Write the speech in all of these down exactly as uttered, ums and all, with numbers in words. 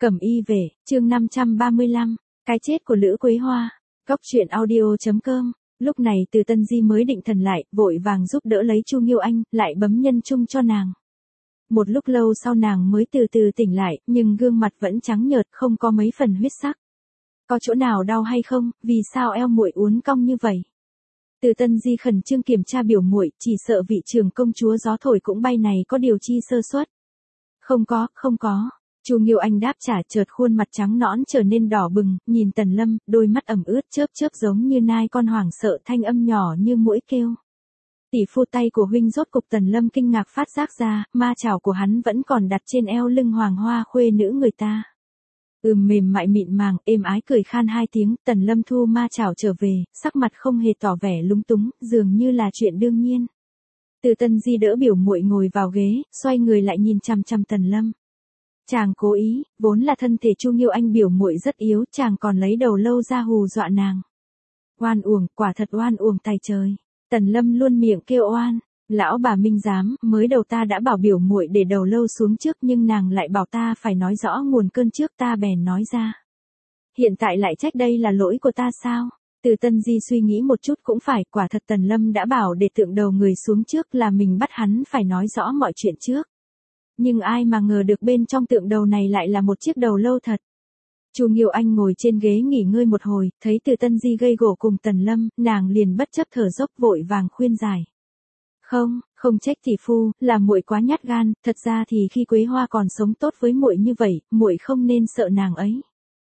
Cẩm y về, chương năm trăm ba mươi lăm, cái chết của Lữ Quế Hoa. Góc truyện audio chấm com. Lúc này Từ Tân Di mới định thần lại, vội vàng giúp đỡ lấy Chu Nghiêu Anh, lại bấm nhân chung cho nàng. Một lúc lâu sau nàng mới từ từ tỉnh lại, nhưng gương mặt vẫn trắng nhợt, không có mấy phần huyết sắc. Có chỗ nào đau hay không, vì sao eo muội uốn cong như vậy? Từ Tân Di khẩn trương kiểm tra biểu muội, chỉ sợ vị trưởng công chúa gió thổi cũng bay này có điều chi sơ suất. Không có, không có. Chu Nghiêu Anh đáp trả, chợt khuôn mặt trắng nõn trở nên đỏ bừng, nhìn Tần Lâm, đôi mắt ẩm ướt chớp chớp giống như nai con hoảng sợ, thanh âm nhỏ như muỗi kêu. Tỷ phu, tay của huynh rốt cục. Tần Lâm kinh ngạc phát giác ra, ma chảo của hắn vẫn còn đặt trên eo lưng Hoàng Hoa khuê nữ người ta. Ừm, mềm mại mịn màng, êm ái cười khan hai tiếng, Tần Lâm thu ma chảo trở về, sắc mặt không hề tỏ vẻ lúng túng, dường như là chuyện đương nhiên. Từ Tân Di đỡ biểu muội ngồi vào ghế, xoay người lại nhìn chằm chằm Tần Lâm. Chàng cố ý, vốn là thân thể Chu Nghiêu Anh biểu muội rất yếu, chàng còn lấy đầu lâu ra hù dọa nàng. Oan uổng, quả thật oan uổng tài trời. Tần Lâm luôn miệng kêu oan. Lão bà minh giám, mới đầu ta đã bảo biểu muội để đầu lâu xuống trước, nhưng nàng lại bảo ta phải nói rõ nguồn cơn trước, ta bèn nói ra. Hiện tại lại trách đây là lỗi của ta sao? Từ Tân Di suy nghĩ một chút cũng phải, quả thật Tần Lâm đã bảo để tượng đầu người xuống trước, là mình bắt hắn phải nói rõ mọi chuyện trước. Nhưng ai mà ngờ được bên trong tượng đầu này lại là một chiếc đầu lâu thật. Chu Nghiêu Anh ngồi trên ghế nghỉ ngơi một hồi, thấy Từ Tân Di gây gổ cùng Tần Lâm, nàng liền bất chấp thở dốc vội vàng khuyên giải. Không, không trách tỷ phu, là muội quá nhát gan, thật ra thì khi Quế Hoa còn sống tốt với muội như vậy, muội không nên sợ nàng ấy.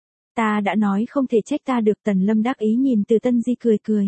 Ta đã nói không thể trách ta được. Tần Lâm đắc ý nhìn Từ Tân Di cười cười.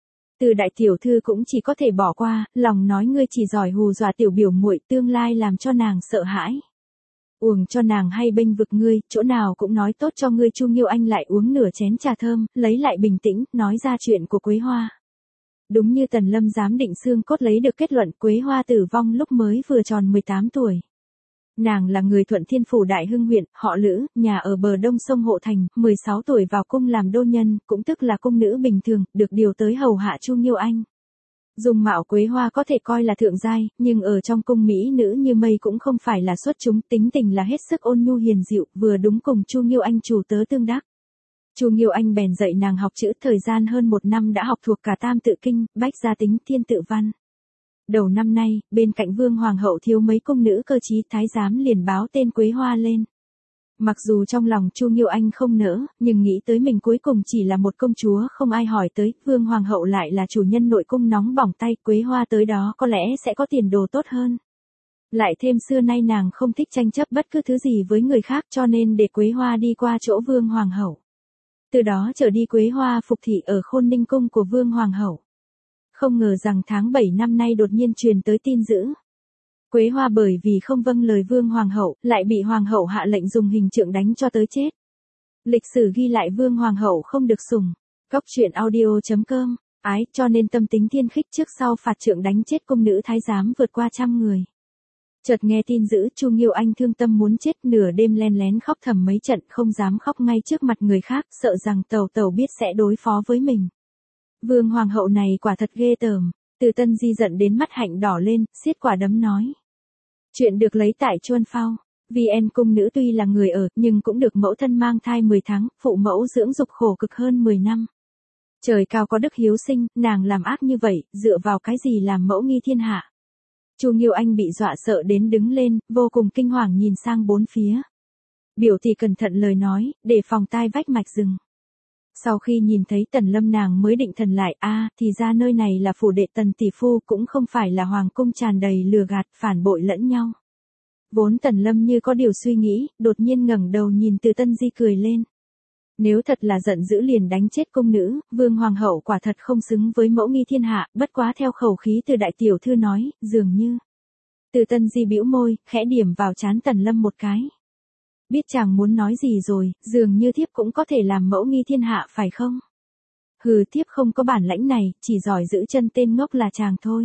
Từ đại tiểu thư cũng chỉ có thể bỏ qua, lòng nói ngươi chỉ giỏi hù dọa tiểu biểu muội, tương lai làm cho nàng sợ hãi. Uổng cho nàng hay bênh vực ngươi, chỗ nào cũng nói tốt cho ngươi. Chu Nghiêu Anh lại uống nửa chén trà thơm, lấy lại bình tĩnh, nói ra chuyện của Quế Hoa. Đúng như Tần Lâm giám định xương cốt lấy được kết luận, Quế Hoa tử vong lúc mới vừa tròn mười tám tuổi. Nàng là người Thuận Thiên Phủ Đại Hưng huyện, họ Lữ, nhà ở bờ đông sông Hộ Thành, mười sáu tuổi vào cung làm đô nhân, cũng tức là cung nữ bình thường, được điều tới hầu hạ Chu Nghiêu Anh. Dung mạo Quế Hoa có thể coi là thượng giai, nhưng ở trong cung mỹ nữ như mây cũng không phải là xuất chúng, tính tình là hết sức ôn nhu hiền dịu, vừa đúng cùng Chu Nghiêu Anh chủ tớ tương đắc. Chu Nghiêu Anh bèn dạy nàng học chữ, thời gian hơn một năm đã học thuộc cả Tam Tự Kinh, Bách Gia Tính, Thiên Tự Văn. Đầu năm nay, bên cạnh Vương Hoàng hậu thiếu mấy cung nữ cơ trí, thái giám liền báo tên Quế Hoa lên. Mặc dù trong lòng Chu Nghiêu Anh không nỡ, nhưng nghĩ tới mình cuối cùng chỉ là một công chúa không ai hỏi tới, Vương Hoàng hậu lại là chủ nhân nội cung nóng bỏng tay, Quế Hoa tới đó có lẽ sẽ có tiền đồ tốt hơn. Lại thêm xưa nay nàng không thích tranh chấp bất cứ thứ gì với người khác, cho nên để Quế Hoa đi qua chỗ Vương Hoàng hậu. Từ đó trở đi Quế Hoa phục thị ở Khôn Ninh cung của Vương Hoàng hậu. Không ngờ rằng tháng bảy năm nay đột nhiên truyền tới tin dữ. Quế Hoa bởi vì không vâng lời Vương Hoàng hậu, lại bị Hoàng hậu hạ lệnh dùng hình trượng đánh cho tới chết. Lịch sử ghi lại Vương Hoàng hậu không được sủng. Góc truyện audio chấm com. Ái, cho nên tâm tính thiên khích, trước sau phạt trượng đánh chết cung nữ thái giám vượt qua trăm người. Chợt nghe tin dữ, Chu Nghiêu Anh thương tâm muốn chết, nửa đêm len lén khóc thầm mấy trận, không dám khóc ngay trước mặt người khác, sợ rằng tàu tàu biết sẽ đối phó với mình. Vương Hoàng hậu này quả thật ghê tởm. Từ Tân Di giận đến mắt hạnh đỏ lên, siết quả đấm nói. Chuyện được lấy tại Chuân Phao. vê en cung nữ tuy là người ở, nhưng cũng được mẫu thân mang thai mười tháng, phụ mẫu dưỡng dục khổ cực hơn mười năm. Trời cao có đức hiếu sinh, nàng làm ác như vậy, dựa vào cái gì làm mẫu nghi thiên hạ? Chu Nghiêu Anh bị dọa sợ đến đứng lên, vô cùng kinh hoàng nhìn sang bốn phía. Biểu tỷ cẩn thận lời nói, để phòng tai vách mạch rừng. Sau khi nhìn thấy Tần Lâm nàng mới định thần lại, a à, thì ra nơi này là phủ đệ Tần tỷ phu, cũng không phải là hoàng cung tràn đầy lừa gạt, phản bội lẫn nhau. Vốn Tần Lâm như có điều suy nghĩ, đột nhiên ngẩng đầu nhìn Từ Tân Di cười lên. Nếu thật là giận dữ liền đánh chết cung nữ, Vương Hoàng hậu quả thật không xứng với mẫu nghi thiên hạ, bất quá theo khẩu khí từ đại tiểu thư nói, dường như. Từ Tân Di bĩu môi, khẽ điểm vào trán Tần Lâm một cái. Biết chàng muốn nói gì rồi, dường như thiếp cũng có thể làm mẫu nghi thiên hạ phải không? Hừ, thiếp không có bản lãnh này, chỉ giỏi giữ chân tên ngốc là chàng thôi.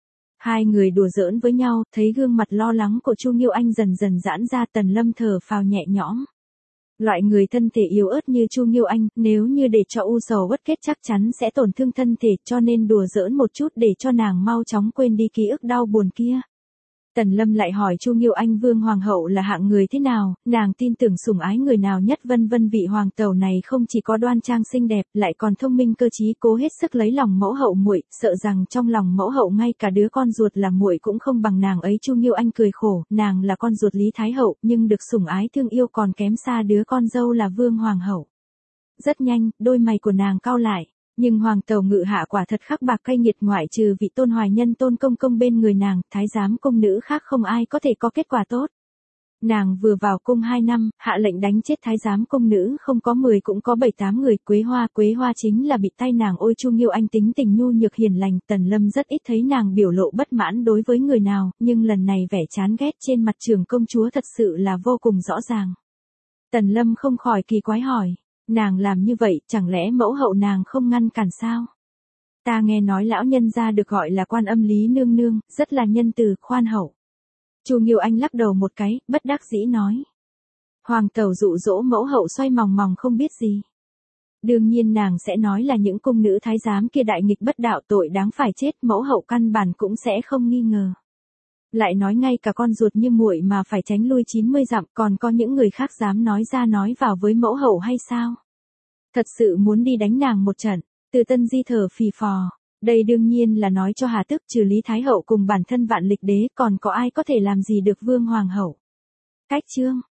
Hai người đùa giỡn với nhau, thấy gương mặt lo lắng của Chu Nghiêu Anh dần dần giãn ra, Tần Lâm thở phào nhẹ nhõm. Loại người thân thể yếu ớt như Chu Nghiêu Anh, nếu như để cho u sầu uất kết chắc chắn sẽ tổn thương thân thể, cho nên đùa giỡn một chút để cho nàng mau chóng quên đi ký ức đau buồn kia. Tần Lâm lại hỏi Chu Nghiêu Anh Vương Hoàng hậu là hạng người thế nào, nàng tin tưởng sủng ái người nào nhất, vân vân. Vị hoàng tẩu này không chỉ có đoan trang xinh đẹp, lại còn thông minh cơ trí, cố hết sức lấy lòng mẫu hậu muội, sợ rằng trong lòng mẫu hậu ngay cả đứa con ruột là muội cũng không bằng nàng ấy. Chu Nghiêu Anh cười khổ, nàng là con ruột Lý Thái hậu, nhưng được sủng ái thương yêu còn kém xa đứa con dâu là Vương Hoàng hậu. Rất nhanh, đôi mày của nàng cau lại. Nhưng hoàng tẩu ngự hạ quả thật khắc bạc cay nghiệt, ngoại trừ vị Tôn Hoài Nhân Tôn công công bên người nàng, thái giám công nữ khác không ai có thể có kết quả tốt. Nàng vừa vào cung hai năm, hạ lệnh đánh chết thái giám công nữ không có mười cũng có bảy tám người. Quế Hoa, Quế Hoa chính là bị tay nàng. Ôi Chu Nghiêu Anh tính tình nhu nhược hiền lành, Tần Lâm rất ít thấy nàng biểu lộ bất mãn đối với người nào, nhưng lần này vẻ chán ghét trên mặt trưởng công chúa thật sự là vô cùng rõ ràng. Tần Lâm không khỏi kỳ quái hỏi. Nàng làm như vậy, chẳng lẽ mẫu hậu nàng không ngăn cản sao? Ta nghe nói lão nhân gia được gọi là Quan Âm Lý nương nương, rất là nhân từ, khoan hậu. Chu Nghiêu Anh lắc đầu một cái, bất đắc dĩ nói. Hoàng tẩu dụ dỗ mẫu hậu xoay mòng mòng không biết gì. Đương nhiên nàng sẽ nói là những cung nữ thái giám kia đại nghịch bất đạo, tội đáng phải chết, mẫu hậu căn bản cũng sẽ không nghi ngờ. Lại nói ngay cả con ruột như muội mà phải tránh lui chín mươi dặm, còn có những người khác dám nói ra nói vào với mẫu hậu hay sao? Thật sự muốn đi đánh nàng một trận. Từ Tân Di thở phì phò. Đây đương nhiên là nói cho hà tức, trừ Lý Thái hậu cùng bản thân Vạn Lịch đế, còn có ai có thể làm gì được Vương Hoàng hậu. Cách chương